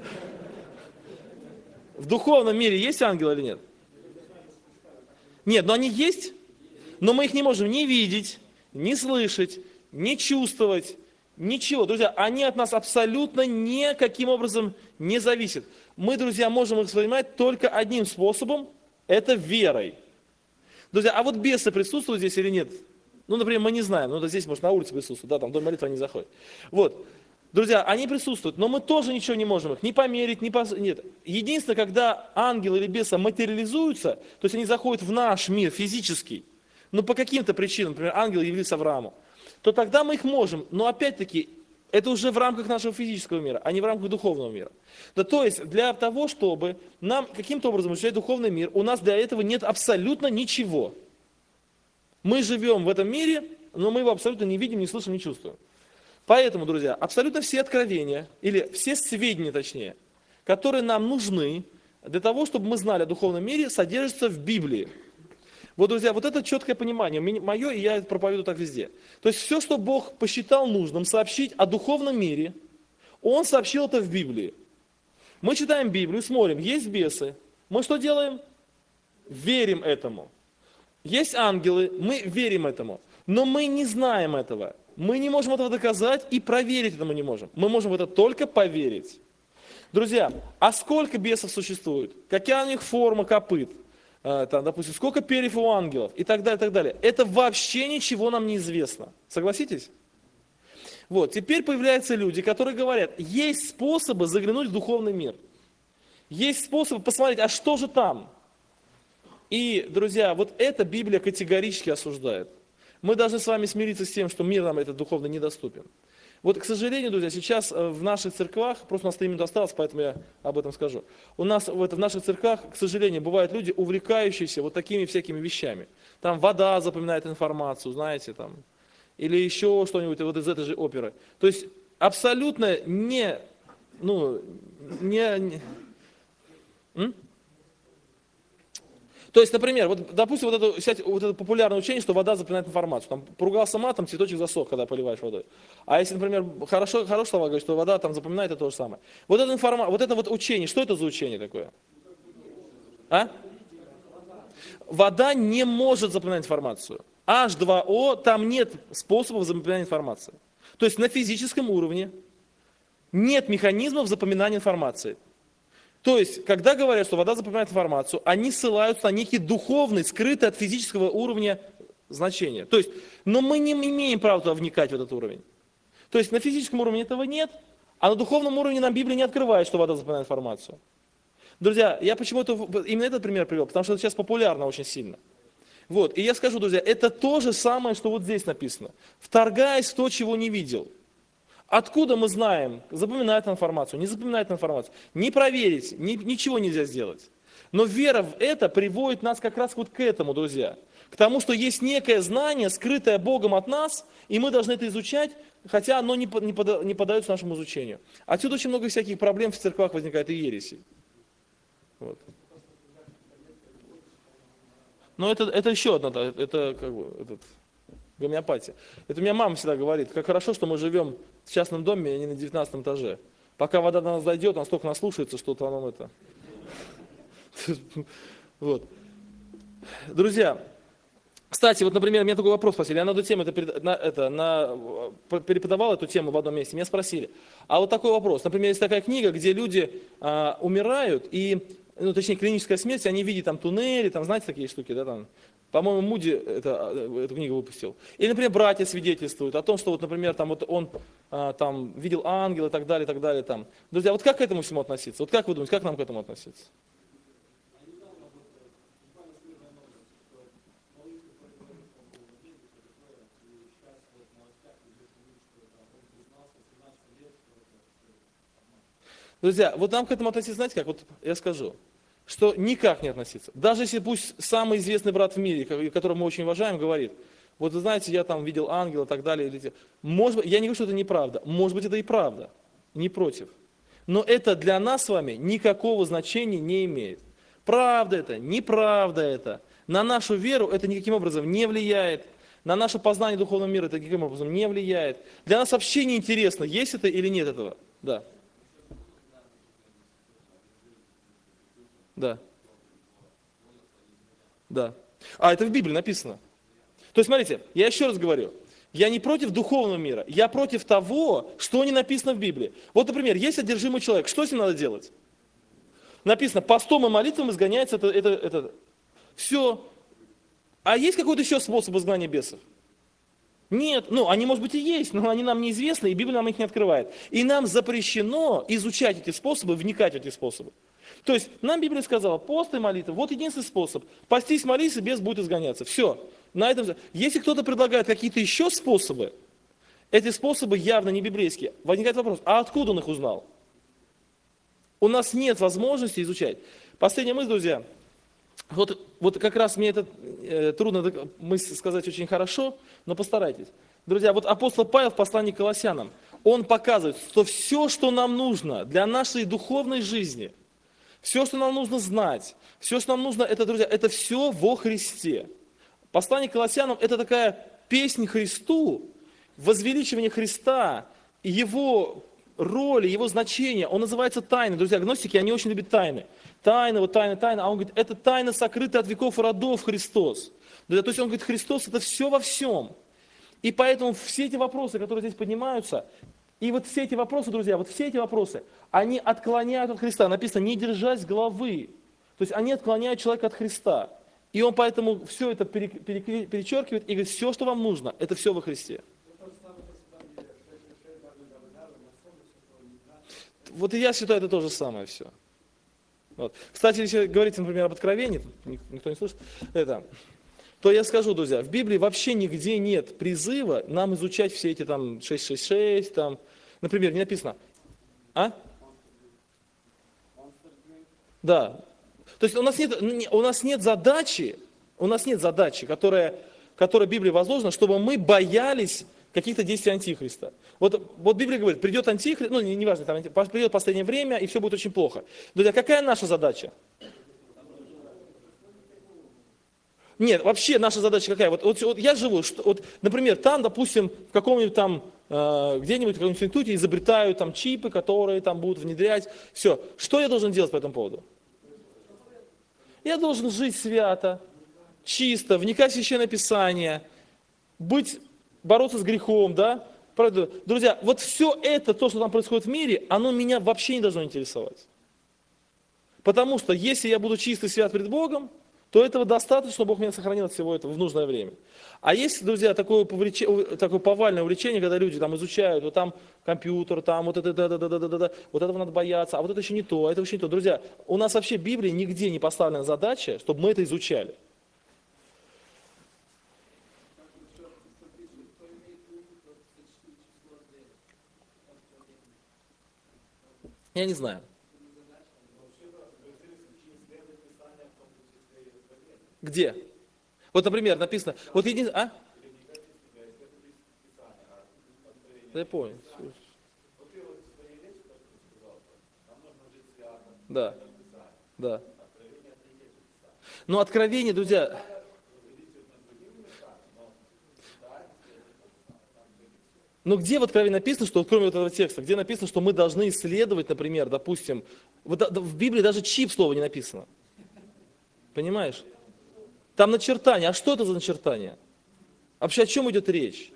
В духовном мире есть ангелы или нет? Нет, но они есть, но мы их не можем ни видеть, ни слышать, ни чувствовать, ничего. Друзья, они от нас абсолютно никаким образом не зависят. Мы, друзья, можем их воспринимать только одним способом, это верой. Друзья, а вот бесы присутствуют здесь или нет? Например, мы не знаем, здесь, может, на улице присутствуют, да, там в дом молитвы они заходят. Вот. Друзья, они присутствуют, но мы тоже ничего не можем их ни померить, нет. Единственное, когда ангелы или бесы материализуются, то есть они заходят в наш мир физический, по каким-то причинам, например, ангелы явились Аврааму, то тогда мы их можем, но опять-таки, это уже в рамках нашего физического мира, а не в рамках духовного мира. Да, то есть, для того, чтобы нам каким-то образом изучать духовный мир, у нас для этого нет абсолютно ничего. Мы живем в этом мире, но мы его абсолютно не видим, не слышим, не чувствуем. Поэтому, друзья, абсолютно все откровения, или все сведения, точнее, которые нам нужны для того, чтобы мы знали о духовном мире, содержатся в Библии. Вот, друзья, вот это четкое понимание мое, и я это проповедую так везде. То есть все, что Бог посчитал нужным сообщить о духовном мире, Он сообщил это в Библии. Мы читаем Библию, смотрим, есть бесы. Мы что делаем? Верим этому. Есть ангелы, мы верим этому. Но мы не знаем этого. Мы не можем этого доказать и проверить это мы не можем. Мы можем в это только поверить. Друзья, а сколько бесов существует? Какая у них форма копыт? Допустим, сколько перьев у ангелов? И так далее, и так далее. Это вообще ничего нам не известно. Согласитесь? Вот, теперь появляются люди, которые говорят, есть способы заглянуть в духовный мир. Есть способы посмотреть, а что же там? И, друзья, вот это Библия категорически осуждает. Мы должны с вами смириться с тем, что мир нам этот духовный недоступен. Вот, к сожалению, друзья, сейчас в наших церквах, просто у нас 3 минуты осталось, поэтому я об этом скажу. У нас в наших церквах, к сожалению, бывают люди, увлекающиеся вот такими всякими вещами. Там вода запоминает информацию, знаете, там, или еще что-нибудь вот из этой же оперы. То есть абсолютно То есть, например, вот, допустим, вот это популярное учение, что вода запоминает информацию. Там поругался матом, цветочек засох, когда поливаешь водой. А если, например, хорошие слова говорить, что вода там запоминает, это то же самое. Вот это вот учение, что это за учение такое? А? Вода не может запоминать информацию. H2O, там нет способов запоминания информации. То есть на физическом уровне нет механизмов запоминания информации. То есть, когда говорят, что вода запоминает информацию, они ссылаются на некий духовный, скрытый от физического уровня значения. То есть, но мы не имеем права туда вникать в этот уровень. То есть, на физическом уровне этого нет, а на духовном уровне нам Библия не открывает, что вода запоминает информацию. Друзья, я почему-то именно этот пример привел, потому что это сейчас популярно очень сильно. Вот, и я скажу, друзья, это то же самое, что вот здесь написано. Вторгаясь в то, чего не видел. Откуда мы знаем, запоминает информацию, не запоминает информацию, не проверить, ничего нельзя сделать. Но вера в это приводит нас как раз вот к этому, друзья. К тому, что есть некое знание, скрытое Богом от нас, и мы должны это изучать, хотя оно не поддается нашему изучению. Отсюда очень много всяких проблем в церквах возникает и ересей. Вот. Но это еще одна, это как бы гомеопатия. Это у меня мама всегда говорит, как хорошо, что мы живем в частном доме, а не на 19 этаже. Пока вода до нас дойдет, она столько наслушается, что-то нам это... Вот. Друзья, кстати, вот, например, меня такой вопрос спросили, я на эту тему переподавал эту тему в одном месте, меня спросили, а вот такой вопрос, например, есть такая книга, где люди умирают, и, точнее, клиническая смерть, они видят там туннели, там, знаете, такие штуки, да, там, по-моему, Муди эту книгу выпустил. Или, например, братья свидетельствуют о том, что, вот, например, там, вот он там, видел ангела и так далее, и так далее. Там. Друзья, вот как к этому всему относиться? Вот как вы думаете, как нам к этому относиться? Друзья, вот нам к этому относиться, знаете как? Вот я скажу, что никак не относиться. Даже если пусть самый известный брат в мире, которого мы очень уважаем, говорит, вот вы знаете, я там видел ангела и так далее. Может быть, я не говорю, что это неправда. Может быть, это и правда. Не против. Но это для нас с вами никакого значения не имеет. Правда это, неправда это. На нашу веру это никаким образом не влияет. На наше познание духовного мира это никаким образом не влияет. Для нас вообще не интересно, есть это или нет этого. Да. Да. Да. А, это в Библии написано. То есть, смотрите, я еще раз говорю, я не против духовного мира, я против того, что не написано в Библии. Вот, например, есть одержимый человек, что с ним надо делать? Написано, постом и молитвам изгоняется это. Все. А есть какой-то еще способ изгнания бесов? Нет, они, может быть, и есть, но они нам неизвестны, и Библия нам их не открывает. И нам запрещено изучать эти способы, вникать в эти способы. То есть нам Библия сказала, пост и молитва, вот единственный способ. Постись, молись, и бес будет изгоняться. Все. На этом. Если кто-то предлагает какие-то еще способы, эти способы явно не библейские. Возникает вопрос, а откуда он их узнал? У нас нет возможности изучать. Последняя мысль, друзья. Вот как раз мне это трудно мысль сказать очень хорошо, но постарайтесь. Друзья, вот апостол Павел в послании к Колоссянам, он показывает, что все, что нам нужно для нашей духовной жизни, все, что нам нужно знать, все, что нам нужно, это, друзья, это все во Христе. Послание к Колоссянам – это такая песнь Христу, возвеличивание Христа, Его роли, Его значения. Он называется тайной. Друзья, гностики, они очень любят тайны. Тайна, вот тайна, тайна. А он говорит, это тайна, сокрытая от веков и родов Христос. Друзья, то есть он говорит, Христос – это все во всем. И поэтому все эти вопросы, которые здесь поднимаются, и вот все эти вопросы, друзья, вот все эти вопросы, они отклоняют от Христа. Написано, не держась головы. То есть они отклоняют человека от Христа. И он поэтому все это перечеркивает и говорит, все, что вам нужно, это все во Христе. Вот и я считаю, это то же самое все. Вот. Кстати, если говорить, например, об откровении, никто не слышит, то я скажу, друзья, в Библии вообще нигде нет призыва нам изучать все эти там 666, там, например, не написано. А? Да. То есть у нас нет задачи, которая Библии возложена, чтобы мы боялись каких-то действий Антихриста. Вот Библия говорит, придет Антихрист, ну, неважно, там, придет последнее время, и все будет очень плохо. Друзья, какая наша задача? Нет, вообще наша задача какая? Вот я живу, например, там, допустим, в каком-нибудь там, где-нибудь в каком-нибудь институте изобретают там чипы, которые там будут внедрять. Все. Что я должен делать по этому поводу? Я должен жить свято, чисто, вникать в Священное Писание, бороться с грехом, да? Друзья, вот все это, то, что там происходит в мире, оно меня вообще не должно интересовать. Потому что если я буду чист и свят пред Богом, то этого достаточно, чтобы Бог меня сохранил от всего этого в нужное время. А есть, друзья, такое повальное увлечение, когда люди там изучают, вот там компьютер, там вот это, вот этого надо бояться, а вот это еще не то, а это еще не то. Друзья, у нас вообще в Библии нигде не поставлена задача, чтобы мы это изучали. Я не знаю. Где? Вот, например, написано, вот единственное, Да я понял. Да, да. Но откровение, друзья, но где в Откровении написано, что, кроме вот этого текста, где написано, что мы должны исследовать, например, допустим, в Библии даже чип слова не написано. Понимаешь? Там начертание. А что это за начертание? Вообще о чем идет речь?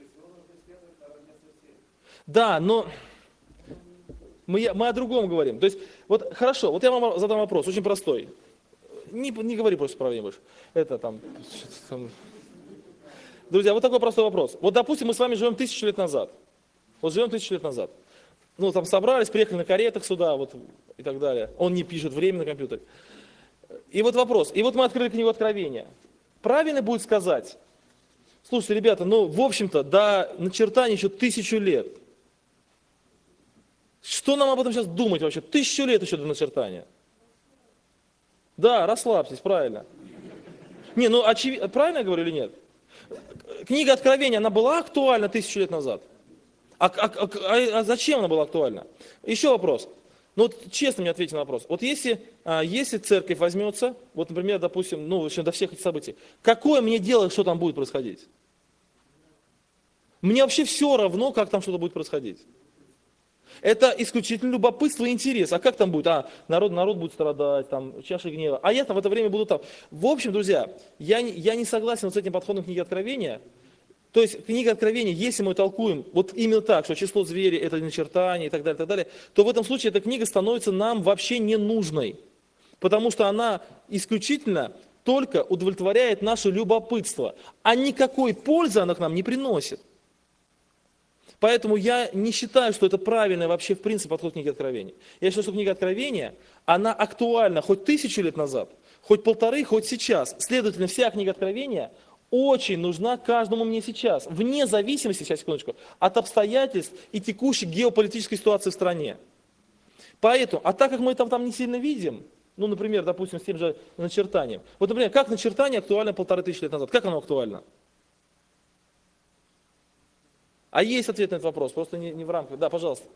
Да, но мы о другом говорим. То есть, вот хорошо, вот я вам задам вопрос, очень простой. Не говори просто про меня больше. Это там. Друзья, вот такой простой вопрос. Вот, допустим, мы с вами живем 1000 лет назад. Вот живем 1000 лет назад. Ну, там собрались, приехали на каретах сюда, вот, и так далее. Он не пишет время на компьютере. И вот вопрос. И вот мы открыли книгу Откровения. Правильно будет сказать, слушайте, ребята, ну, в общем-то, до начертания еще 1000 лет. Что нам об этом сейчас думать вообще? 1000 лет еще до начертания. Да, расслабьтесь, правильно. Не, ну, правильно я говорю или нет? Книга Откровения, она была актуальна 1000 лет назад? А зачем она была актуальна? Еще вопрос. Ну вот честно мне ответьте на вопрос. Вот если церковь возьмется, вот, например, допустим, ну, в общем, до всех этих событий, какое мне дело, что там будет происходить? Мне вообще все равно, как там что-то будет происходить. Это исключительно любопытство и интерес. А как там будет? Народ будет страдать, там, чаши гнева. А я там в это время буду там. В общем, друзья, я не согласен с этим подходом книги Откровения. То есть книга Откровения, если мы толкуем вот именно так, что число зверей это начертание и так далее, то в этом случае эта книга становится нам вообще не нужной. Потому что она исключительно только удовлетворяет наше любопытство. А никакой пользы она к нам не приносит. Поэтому я не считаю, что это правильный вообще в принципе подход к книге Откровения. Я считаю, что книга Откровения, она актуальна хоть 1000 лет назад, хоть 1500, хоть сейчас. Следовательно, вся книга Откровения очень нужна каждому мне сейчас, вне зависимости, сейчас секундочку, от обстоятельств и текущей геополитической ситуации в стране. Поэтому, а так как мы это там не сильно видим, ну, например, допустим, с тем же начертанием. Вот, например, как начертание актуально 1500 лет назад? Как оно актуально? А есть ответ на этот вопрос, просто не в рамках. Да, пожалуйста.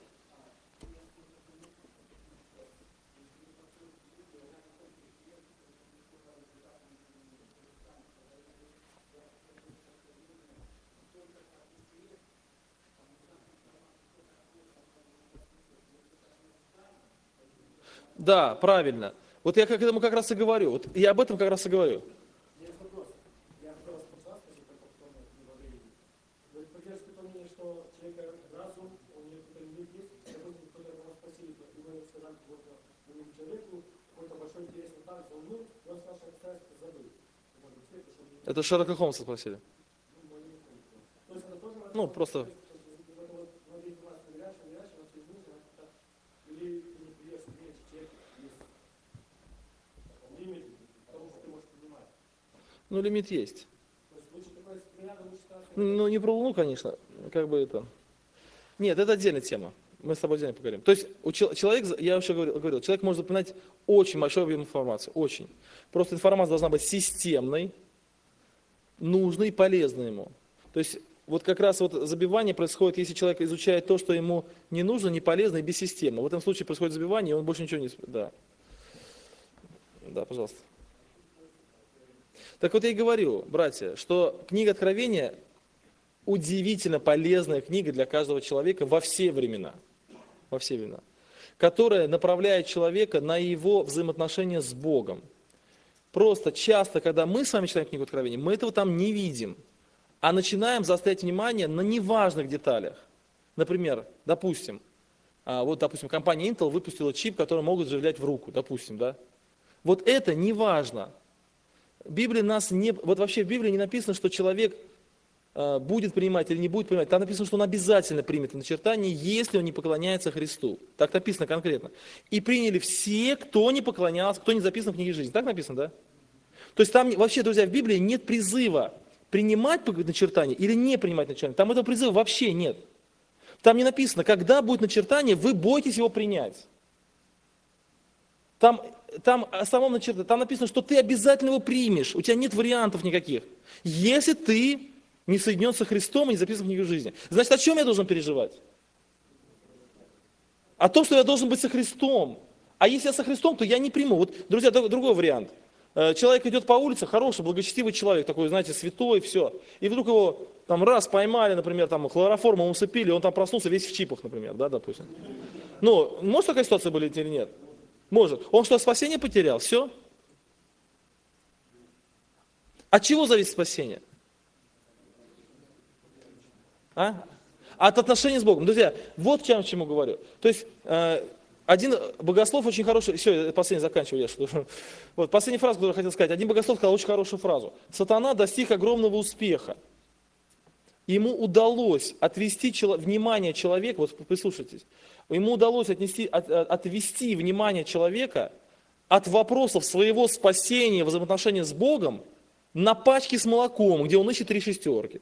Да, правильно. Вот я к этому как раз и говорю. Вот я об этом как раз и говорю. Это Шерлока Холмса спросили. Ну, просто... Ну, лимит есть. Ну, не про Луну, конечно, как бы это... Нет, это отдельная тема. Мы с тобой отдельно поговорим. То есть человек, я вообще говорил, человек может запоминать очень большой объем информации, очень. Просто информация должна быть системной, нужной и полезной ему. То есть вот как раз вот забивание происходит, если человек изучает то, что ему не нужно, не полезно и бессистемно. В этом случае происходит забивание, и он больше ничего не... Да, да, пожалуйста. Так вот я и говорю, братья, что книга Откровения удивительно полезная книга для каждого человека во все времена, которая направляет человека на его взаимоотношения с Богом. Просто часто, когда мы с вами читаем книгу Откровения, мы этого там не видим, а начинаем заострять внимание на неважных деталях. Например, допустим, компания Intel выпустила чип, который могут вживлять в руку, допустим, да? Вот это не важно. Вообще в Библии не написано, что человек будет принимать или не будет принимать. Там написано, что он обязательно примет начертание, если он не поклоняется Христу. Так написано конкретно. И приняли все, кто не поклонялся, кто не записан в книге жизни. Так написано, да? То есть там вообще, друзья, в Библии нет призыва принимать начертание или не принимать начертание. Там этого призыва вообще нет. Там не написано, когда будет начертание, вы бойтесь его принять. Там написано, что ты обязательно его примешь, у тебя нет вариантов никаких. Если ты не соединен со Христом и не записан в книгу жизни. Значит, о чем я должен переживать? О том, что я должен быть со Христом. А если я со Христом, то я не приму. Вот, друзья, другой вариант. Человек идет по улице, хороший, благочестивый человек, такой, знаете, святой, все. И вдруг его там раз поймали, например, там хлороформом усыпили, он там проснулся весь в чипах, например, да, допустим. Ну, может такая ситуация была или нет? Может. Он что, спасение потерял? Все? От чего зависит спасение? От отношений с Богом. Друзья, вот чему говорю. То есть, один богослов очень хороший, все, я последний заканчиваю, вот, последняя фраза, которую я хотел сказать. Один богослов сказал очень хорошую фразу. Сатана достиг огромного успеха. Ему удалось отвести внимание человека, вот прислушайтесь, ему удалось отвести внимание человека от вопросов своего спасения, взаимоотношения с Богом на пачки с молоком, где он ищет 3 шестерки.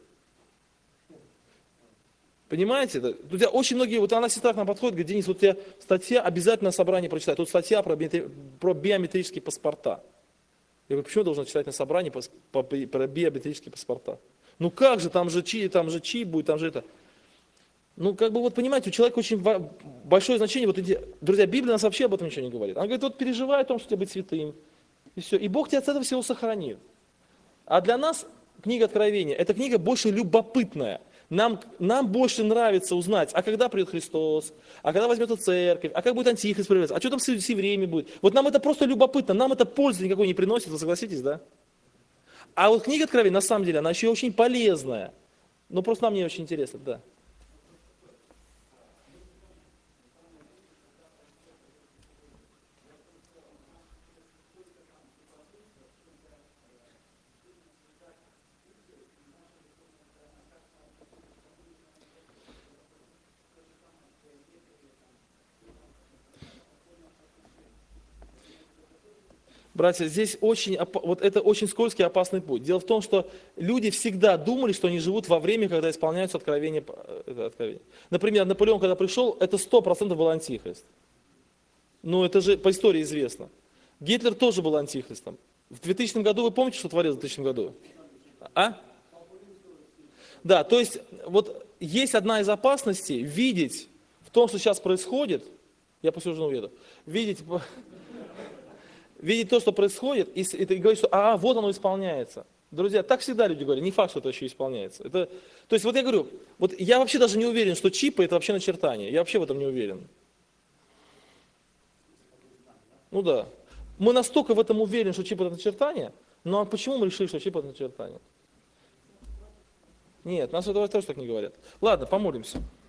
Понимаете? Друзья, очень многие, вот она сестра к нам подходит, говорит: Денис, вот у тебя статья, обязательно на собрании прочитай. Тут статья про биометрические паспорта. Я говорю, почему я должен читать на собрании про биометрические паспорта? Ну как же, там же чип будет, там же это. Ну как бы вот понимаете, у человека очень большое значение. Вот друзья, Библия нас вообще об этом ничего не говорит. Она говорит, вот переживай о том, что тебе быть святым. И все. И Бог тебя от этого всего сохранит. А для нас книга Откровения, эта книга больше любопытная. Нам больше нравится узнать, а когда придет Христос, а когда возьмет церковь, а как будет Антихрист проявляться, а что там с евреями будет. Вот нам это просто любопытно, нам это пользы никакой не приносит, вы согласитесь, да? А вот книга Откровения, на самом деле, она еще очень полезная. Но просто нам не очень интересно, да. Братья, здесь это очень скользкий и опасный путь. Дело в том, что люди всегда думали, что они живут во время, когда исполняются откровения. Например, Наполеон, когда пришел, это 100% был антихрист. Ну, это же по истории известно. Гитлер тоже был антихристом. В 2000 году, вы помните, что творилось в 2000 году? Да, то есть, вот есть одна из опасностей видеть в том, что сейчас происходит, я после уже уеду, видеть то, что происходит, и говорить, что вот оно исполняется. Друзья, так всегда люди говорят, не факт, что это еще исполняется. То есть вот я говорю, вот я вообще даже не уверен, что чипы это вообще начертание. Я вообще в этом не уверен. Ну да. Мы настолько в этом уверены, что чип это начертание, но почему мы решили, что чип это начертание? Нет, нас это тоже так не говорят. Ладно, помолимся.